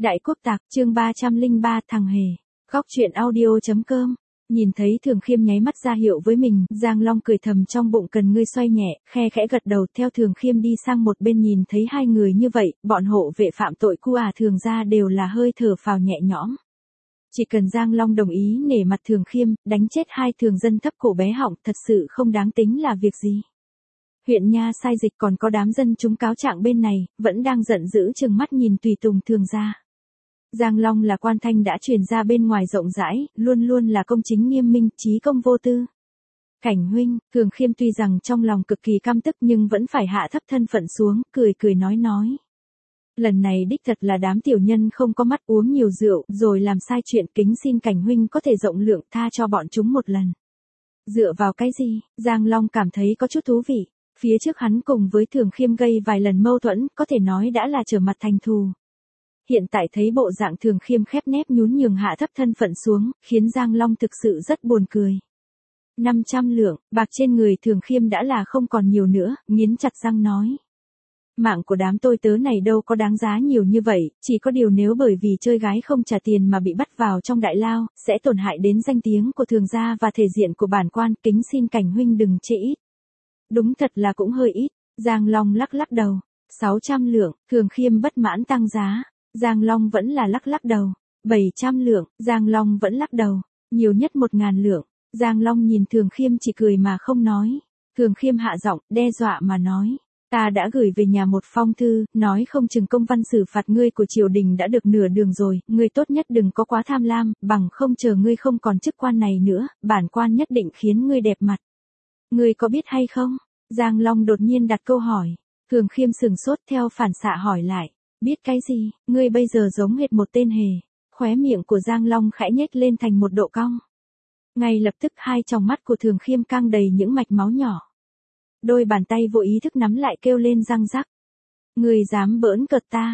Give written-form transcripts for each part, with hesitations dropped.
Đại Quốc Tạc, chương 303, thằng hề. Góc truyện audio.com. Nhìn thấy Thường Khiêm nháy mắt ra hiệu với mình, Giang Long cười thầm trong bụng, cần ngươi xoay nhẹ, khe khẽ gật đầu, theo Thường Khiêm đi sang một bên. Nhìn thấy hai người như vậy, bọn hộ vệ phạm tội cu Thường gia đều là hơi thở phào nhẹ nhõm. Chỉ cần Giang Long đồng ý nể mặt Thường Khiêm, đánh chết hai thường dân thấp cổ bé họng, thật sự không đáng tính là việc gì. Huyện Nha sai dịch còn có đám dân chúng cáo trạng bên này, vẫn đang giận dữ trừng mắt nhìn tùy tùng Thường gia. Giang Long là quan thanh đã truyền ra bên ngoài rộng rãi, luôn luôn là công chính nghiêm minh, trí công vô tư. Cảnh huynh, Thường Khiêm tuy rằng trong lòng cực kỳ căm tức nhưng vẫn phải hạ thấp thân phận xuống, cười cười nói. Lần này đích thật là đám tiểu nhân không có mắt, uống nhiều rượu, rồi làm sai chuyện, kính xin cảnh huynh có thể rộng lượng tha cho bọn chúng một lần. Dựa vào cái gì? Giang Long cảm thấy có chút thú vị. Phía trước hắn cùng với Thường Khiêm gây vài lần mâu thuẫn, có thể nói đã là trở mặt thành thù. Hiện tại thấy bộ dạng Thường Khiêm khép nép nhún nhường hạ thấp thân phận xuống, khiến Giang Long thực sự rất buồn cười. 500 lượng, bạc trên người Thường Khiêm đã là không còn nhiều nữa, nghiến chặt răng nói. Mạng của đám tôi tớ này đâu có đáng giá nhiều như vậy, chỉ có điều nếu bởi vì chơi gái không trả tiền mà bị bắt vào trong đại lao, sẽ tổn hại đến danh tiếng của Thường gia và thể diện của bản quan, kính xin cảnh huynh đừng chê ít. Đúng thật là cũng hơi ít, Giang Long lắc đầu. 600 lượng, Thường Khiêm bất mãn tăng giá. Giang Long vẫn là lắc đầu. 700 lượng, Giang Long vẫn lắc đầu. Nhiều nhất 1000 lượng. Giang Long nhìn Thường Khiêm chỉ cười mà không nói. Thường Khiêm hạ giọng, đe dọa mà nói. Ta đã gửi về nhà một phong thư, nói không chừng công văn xử phạt ngươi của triều đình đã được nửa đường rồi, ngươi tốt nhất đừng có quá tham lam, bằng không chờ ngươi không còn chức quan này nữa, bản quan nhất định khiến ngươi đẹp mặt. Ngươi có biết hay không? Giang Long đột nhiên đặt câu hỏi. Thường Khiêm sừng sốt theo phản xạ hỏi lại. Biết cái gì? Ngươi bây giờ giống hệt một tên hề. Khóe miệng của Giang Long khẽ nhếch lên thành một độ cong. Ngay lập tức hai tròng mắt của Thường Khiêm căng đầy những mạch máu nhỏ. Đôi bàn tay vô ý thức nắm lại kêu lên răng rắc. Ngươi dám bỡn cợt ta?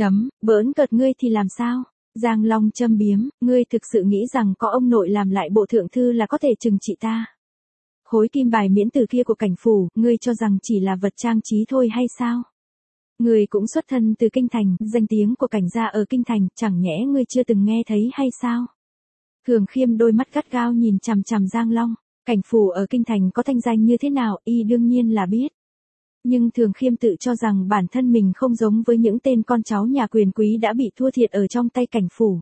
Bỡn cợt ngươi thì làm sao? Giang Long châm biếm, ngươi thực sự nghĩ rằng có ông nội làm lại bộ thượng thư là có thể trừng trị ta? Khối kim bài miễn tử kia của cảnh phủ, ngươi cho rằng chỉ là vật trang trí thôi hay sao? Ngươi cũng xuất thân từ kinh thành, danh tiếng của cảnh gia ở kinh thành, chẳng nhẽ ngươi chưa từng nghe thấy hay sao? Thường Khiêm đôi mắt gắt gao nhìn chằm chằm Giang Long, cảnh phủ ở kinh thành có thanh danh như thế nào, y đương nhiên là biết. Nhưng Thường Khiêm tự cho rằng bản thân mình không giống với những tên con cháu nhà quyền quý đã bị thua thiệt ở trong tay cảnh phủ.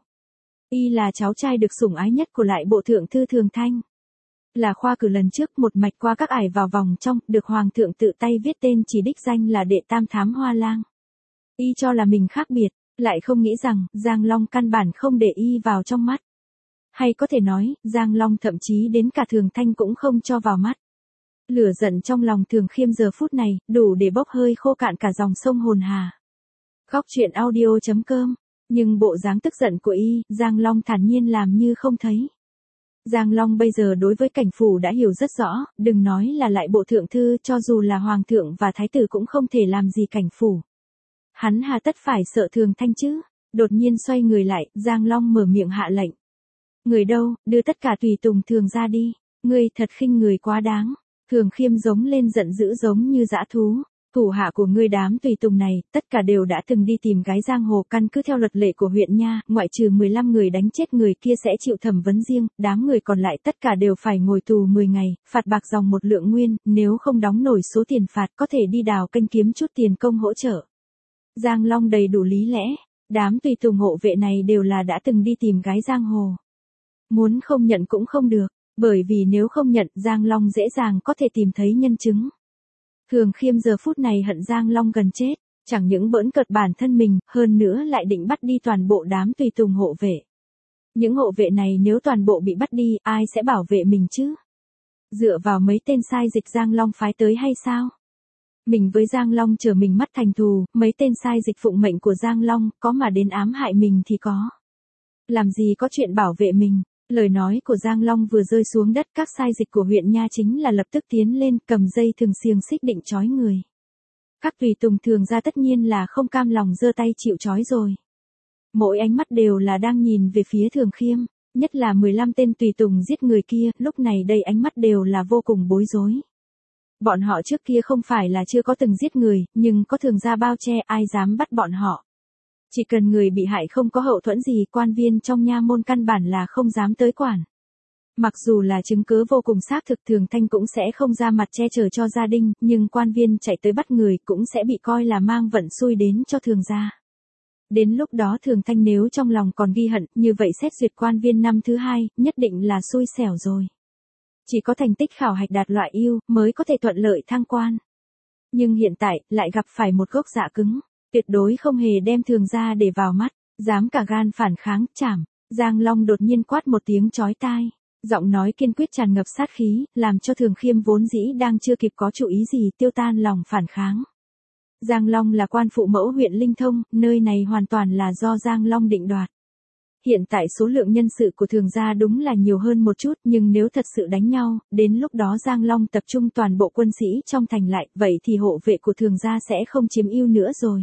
Y là cháu trai được sủng ái nhất của lại bộ thượng thư Thường Thanh. Là khoa cử lần trước một mạch qua các ải vào vòng trong, được hoàng thượng tự tay viết tên chỉ đích danh là đệ tam thám Hoa Lang. Y cho là mình khác biệt, lại không nghĩ rằng Giang Long căn bản không để y vào trong mắt. Hay có thể nói, Giang Long thậm chí đến cả Thường Thanh cũng không cho vào mắt. Lửa giận trong lòng Thường Khiêm giờ phút này, đủ để bốc hơi khô cạn cả dòng sông hồn hà. Góc truyện audio.com. Nhưng bộ dáng tức giận của y, Giang Long thản nhiên làm như không thấy. Giang Long bây giờ đối với cảnh phủ đã hiểu rất rõ, đừng nói là lại bộ thượng thư, cho dù là hoàng thượng và thái tử cũng không thể làm gì cảnh phủ. Hắn hà tất phải sợ Thường Thanh chứ? Đột nhiên xoay người lại, Giang Long mở miệng hạ lệnh. Người đâu, đưa tất cả tùy tùng Thường ra đi. Ngươi thật khinh người quá đáng. Thường Khiêm giống lên giận dữ giống như dã thú. Thủ hạ của ngươi đám tùy tùng này, tất cả đều đã từng đi tìm gái giang hồ, căn cứ theo luật lệ của huyện Nha, ngoại trừ 15 người đánh chết người kia sẽ chịu thẩm vấn riêng, đám người còn lại tất cả đều phải ngồi tù 10 ngày, phạt bạc dòng 1 lượng nguyên, nếu không đóng nổi số tiền phạt có thể đi đào kênh kiếm chút tiền công hỗ trợ. Giang Long đầy đủ lý lẽ, đám tùy tùng hộ vệ này đều là đã từng đi tìm gái giang hồ. Muốn không nhận cũng không được, bởi vì nếu không nhận Giang Long dễ dàng có thể tìm thấy nhân chứng. Thường Khiêm giờ phút này hận Giang Long gần chết, chẳng những bỡn cợt bản thân mình, hơn nữa lại định bắt đi toàn bộ đám tùy tùng hộ vệ. Những hộ vệ này nếu toàn bộ bị bắt đi, ai sẽ bảo vệ mình chứ? Dựa vào mấy tên sai dịch Giang Long phái tới hay sao? Mình với Giang Long trở mình mắt thành thù, mấy tên sai dịch phụng mệnh của Giang Long, có mà đến ám hại mình thì có. Làm gì có chuyện bảo vệ mình? Lời nói của Giang Long vừa rơi xuống đất, các sai dịch của huyện Nha chính là lập tức tiến lên, cầm dây thừng xiềng xích định trói người. Các tùy tùng Thường ra tất nhiên là không cam lòng giơ tay chịu trói rồi. Mỗi ánh mắt đều là đang nhìn về phía Thường Khiêm, nhất là 15 tên tùy tùng giết người kia, lúc này đây ánh mắt đều là vô cùng bối rối. Bọn họ trước kia không phải là chưa có từng giết người, nhưng có Thường gia bao che, ai dám bắt bọn họ. Chỉ cần người bị hại không có hậu thuẫn gì, quan viên trong nha môn căn bản là không dám tới quản. Mặc dù là chứng cứ vô cùng xác thực, Thường Thanh cũng sẽ không ra mặt che chở cho gia đình, nhưng quan viên chạy tới bắt người cũng sẽ bị coi là mang vận xui đến cho Thường gia. Đến lúc đó Thường Thanh nếu trong lòng còn ghi hận, như vậy xét duyệt quan viên năm thứ hai, nhất định là xui xẻo rồi. Chỉ có thành tích khảo hạch đạt loại ưu mới có thể thuận lợi thăng quan. Nhưng hiện tại, lại gặp phải một gốc dạ cứng, tuyệt đối không hề đem Thường gia để vào mắt, dám cả gan phản kháng, chảm. Giang Long đột nhiên quát một tiếng chói tai, giọng nói kiên quyết tràn ngập sát khí, làm cho Thường Khiêm vốn dĩ đang chưa kịp có chủ ý gì tiêu tan lòng phản kháng. Giang Long là quan phụ mẫu huyện Linh Thông, nơi này hoàn toàn là do Giang Long định đoạt. Hiện tại số lượng nhân sự của Thường gia đúng là nhiều hơn một chút, nhưng nếu thật sự đánh nhau, đến lúc đó Giang Long tập trung toàn bộ quân sĩ trong thành lại, vậy thì hộ vệ của Thường gia sẽ không chiếm ưu nữa rồi.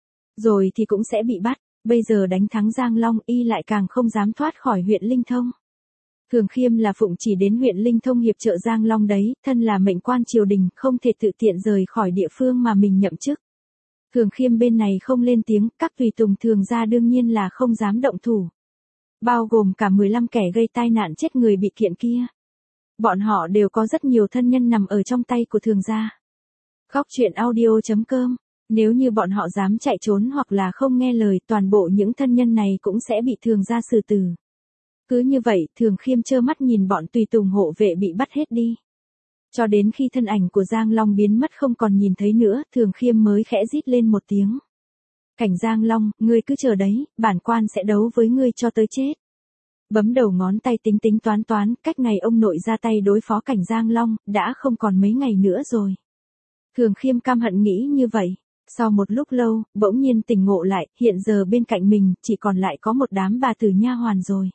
Rồi thì cũng sẽ bị bắt, bây giờ đánh thắng Giang Long y lại càng không dám thoát khỏi huyện Linh Thông. Thường Khiêm là phụng chỉ đến huyện Linh Thông hiệp trợ Giang Long đấy, thân là mệnh quan triều đình, không thể tự tiện rời khỏi địa phương mà mình nhậm chức. Thường Khiêm bên này không lên tiếng, các tùy tùng Thường gia đương nhiên là không dám động thủ. Bao gồm cả 15 kẻ gây tai nạn chết người bị kiện kia. Bọn họ đều có rất nhiều thân nhân nằm ở trong tay của Thường gia. Góc truyện audio.com. Nếu như bọn họ dám chạy trốn hoặc là không nghe lời, toàn bộ những thân nhân này cũng sẽ bị Thường gia xử tử. Cứ như vậy, Thường Khiêm trơ mắt nhìn bọn tùy tùng hộ vệ bị bắt hết đi. Cho đến khi thân ảnh của Giang Long biến mất không còn nhìn thấy nữa, Thường Khiêm mới khẽ rít lên một tiếng. Cảnh Giang Long, ngươi cứ chờ đấy, bản quan sẽ đấu với ngươi cho tới chết. Bấm đầu ngón tay tính tính toán, cách ngày ông nội ra tay đối phó Cảnh Giang Long, đã không còn mấy ngày nữa rồi. Thường Khiêm căm hận nghĩ như vậy. Sau một lúc lâu, bỗng nhiên tỉnh ngộ lại, hiện giờ bên cạnh mình, chỉ còn lại có một đám bà tử nha hoàn rồi.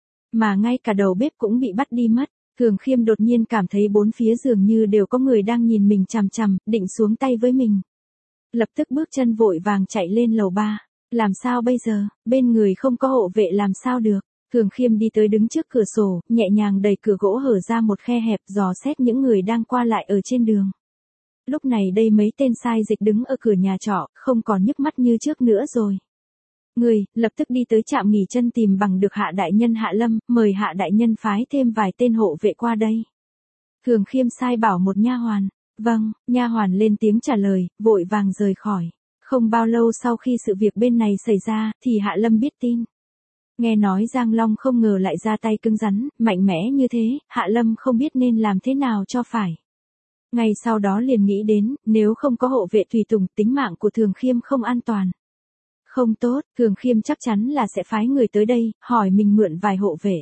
Mà ngay cả đầu bếp cũng bị bắt đi mất. Thường Khiêm đột nhiên cảm thấy bốn phía dường như đều có người đang nhìn mình chằm chằm, định xuống tay với mình. Lập tức bước chân vội vàng chạy lên lầu 3. Làm sao bây giờ, bên người không có hộ vệ làm sao được. Thường Khiêm đi tới đứng trước cửa sổ, nhẹ nhàng đẩy cửa gỗ hở ra một khe hẹp, dò xét những người đang qua lại ở trên đường. Lúc này đây mấy tên sai dịch đứng ở cửa nhà trọ, không còn nhức mắt như trước nữa rồi. Người, lập tức đi tới trạm nghỉ chân tìm bằng được Hạ đại nhân Hạ Lâm, mời Hạ đại nhân phái thêm vài tên hộ vệ qua đây. Thường Khiêm sai bảo một nha hoàn. Vâng, nha hoàn lên tiếng trả lời, vội vàng rời khỏi. Không bao lâu sau khi sự việc bên này xảy ra, thì Hạ Lâm biết tin. Nghe nói Giang Long không ngờ lại ra tay cứng rắn, mạnh mẽ như thế, Hạ Lâm không biết nên làm thế nào cho phải. Ngay sau đó liền nghĩ đến, nếu không có hộ vệ tùy tùng, tính mạng của Thường Khiêm không an toàn. Không tốt, Thường Khiêm chắc chắn là sẽ phái người tới đây, hỏi mình mượn vài hộ vệ.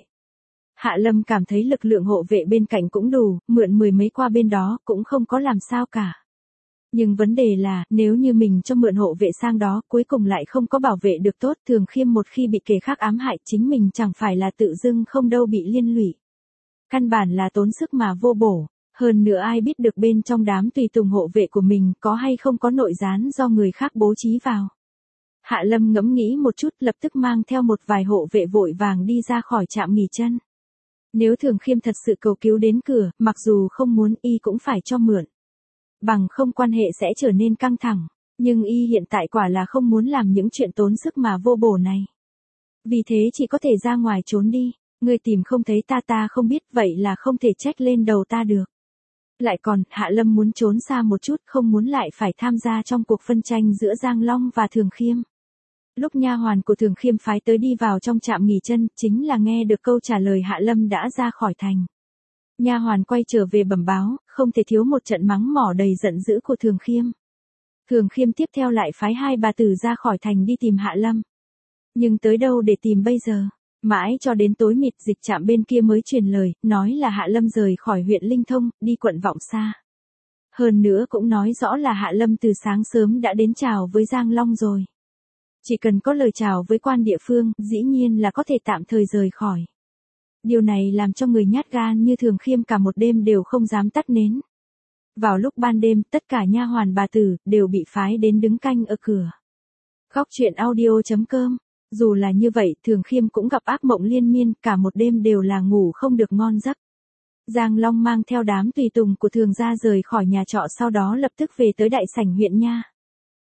Hạ Lâm cảm thấy lực lượng hộ vệ bên cạnh cũng đủ, mượn 10 mấy qua bên đó, cũng không có làm sao cả. Nhưng vấn đề là, nếu như mình cho mượn hộ vệ sang đó, cuối cùng lại không có bảo vệ được tốt, Thường Khiêm một khi bị kẻ khác ám hại, chính mình chẳng phải là tự dưng không đâu bị liên lụy. Căn bản là tốn sức mà vô bổ. Hơn nữa ai biết được bên trong đám tùy tùng hộ vệ của mình có hay không có nội gián do người khác bố trí vào. Hạ Lâm ngẫm nghĩ một chút, lập tức mang theo một vài hộ vệ vội vàng đi ra khỏi trạm nghỉ chân. Nếu Thường Khiêm thật sự cầu cứu đến cửa, mặc dù không muốn y cũng phải cho mượn. Bằng không quan hệ sẽ trở nên căng thẳng, nhưng y hiện tại quả là không muốn làm những chuyện tốn sức mà vô bổ này. Vì thế chỉ có thể ra ngoài trốn đi, người tìm không thấy ta không biết, vậy là không thể trách lên đầu ta được. Lại còn, Hạ Lâm muốn trốn xa một chút, không muốn lại phải tham gia trong cuộc phân tranh giữa Giang Long và Thường Khiêm. Lúc nha hoàn của Thường Khiêm phái tới đi vào trong trạm nghỉ chân, chính là nghe được câu trả lời Hạ Lâm đã ra khỏi thành. Nha hoàn quay trở về bẩm báo, không thể thiếu một trận mắng mỏ đầy giận dữ của Thường Khiêm. Thường Khiêm tiếp theo lại phái hai bà tử ra khỏi thành đi tìm Hạ Lâm. Nhưng tới đâu để tìm bây giờ? Mãi cho đến tối mịt, dịch trạm bên kia mới truyền lời, nói là Hạ Lâm rời khỏi huyện Linh Thông, đi quận Vọng Sa. Hơn nữa cũng nói rõ là Hạ Lâm từ sáng sớm đã đến chào với Giang Long rồi. Chỉ cần có lời chào với quan địa phương, dĩ nhiên là có thể tạm thời rời khỏi. Điều này làm cho người nhát gan như Thường Khiêm cả một đêm đều không dám tắt nến. Vào lúc ban đêm, tất cả nha hoàn bà tử đều bị phái đến đứng canh ở cửa. Góc truyện audio.com. Dù là như vậy, Thường Khiêm cũng gặp ác mộng liên miên, cả một đêm đều là ngủ không được ngon giấc. Giang Long mang theo đám tùy tùng của Thường gia rời khỏi nhà trọ, sau đó lập tức về tới đại sảnh huyện nha.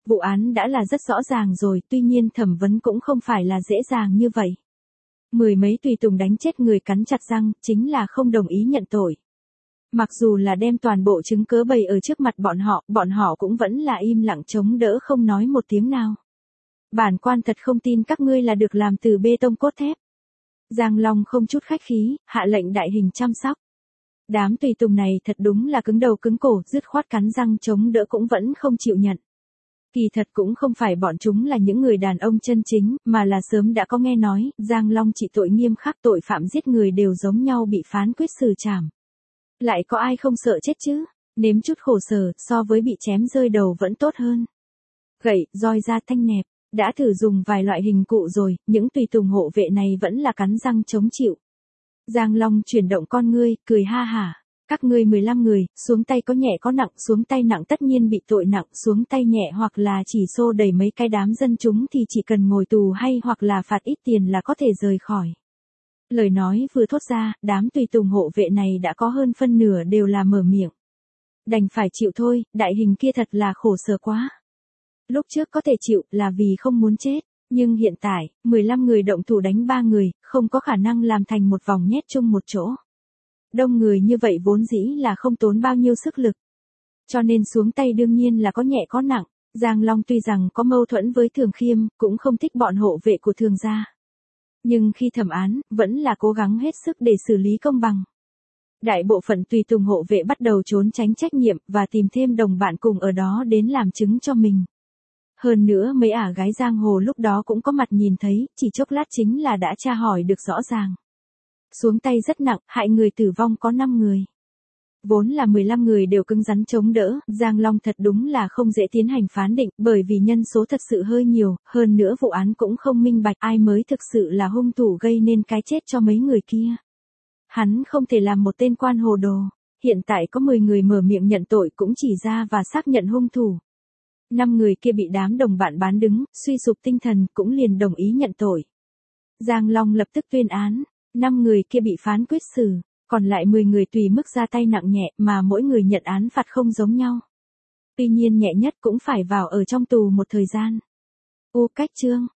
Vụ án đã là rất rõ ràng rồi, tuy nhiên thẩm vấn cũng không phải là dễ dàng như vậy. Mười mấy tùy tùng đánh chết người cắn chặt răng, chính là không đồng ý nhận tội. Mặc dù là đem toàn bộ chứng cớ bày ở trước mặt bọn họ cũng vẫn là im lặng chống đỡ không nói một tiếng nào. Bản quan thật không tin các ngươi là được làm từ bê tông cốt thép. Giang Long không chút khách khí, hạ lệnh đại hình chăm sóc. Đám tùy tùng này thật đúng là cứng đầu cứng cổ, dứt khoát cắn răng chống đỡ cũng vẫn không chịu nhận. Kỳ thật cũng không phải bọn chúng là những người đàn ông chân chính, mà là sớm đã có nghe nói, Giang Long trị tội nghiêm khắc, tội phạm giết người đều giống nhau bị phán quyết xử trảm. Lại có ai không sợ chết chứ, nếm chút khổ sở, so với bị chém rơi đầu vẫn tốt hơn. Gậy, roi da thanh nẹp, đã thử dùng vài loại hình cụ rồi, những tùy tùng hộ vệ này vẫn là cắn răng chống chịu. Giang Long chuyển động con ngươi, cười ha hả. Các ngươi 15 người, xuống tay có nhẹ có nặng, xuống tay nặng tất nhiên bị tội nặng, xuống tay nhẹ hoặc là chỉ xô đẩy mấy cái đám dân chúng thì chỉ cần ngồi tù hay hoặc là phạt ít tiền là có thể rời khỏi. Lời nói vừa thốt ra, đám tùy tùng hộ vệ này đã có hơn phân nửa đều là mở miệng. Đành phải chịu thôi, đại hình kia thật là khổ sở quá. Lúc trước có thể chịu là vì không muốn chết, nhưng hiện tại, 15 người động thủ đánh 3 người, không có khả năng làm thành một vòng nhét chung một chỗ. Đông người như vậy vốn dĩ là không tốn bao nhiêu sức lực. Cho nên xuống tay đương nhiên là có nhẹ có nặng. Giang Long tuy rằng có mâu thuẫn với Thường Khiêm, cũng không thích bọn hộ vệ của Thường gia. Nhưng khi thẩm án, vẫn là cố gắng hết sức để xử lý công bằng. Đại bộ phận tùy tùng hộ vệ bắt đầu trốn tránh trách nhiệm và tìm thêm đồng bạn cùng ở đó đến làm chứng cho mình. Hơn nữa mấy ả gái giang hồ lúc đó cũng có mặt nhìn thấy, chỉ chốc lát chính là đã tra hỏi được rõ ràng. Xuống tay rất nặng, hại người tử vong có 5 người. Vốn là 15 người đều cứng rắn chống đỡ, Giang Long thật đúng là không dễ tiến hành phán định, bởi vì nhân số thật sự hơi nhiều, hơn nữa vụ án cũng không minh bạch ai mới thực sự là hung thủ gây nên cái chết cho mấy người kia. Hắn không thể làm một tên quan hồ đồ, hiện tại có 10 người mở miệng nhận tội cũng chỉ ra và xác nhận hung thủ. 5 người kia bị đám đồng bạn bán đứng, suy sụp tinh thần cũng liền đồng ý nhận tội. Giang Long lập tức tuyên án, 5 người kia bị phán quyết xử, còn lại 10 người tùy mức ra tay nặng nhẹ mà mỗi người nhận án phạt không giống nhau. Tuy nhiên nhẹ nhất cũng phải vào ở trong tù một thời gian. Cách chương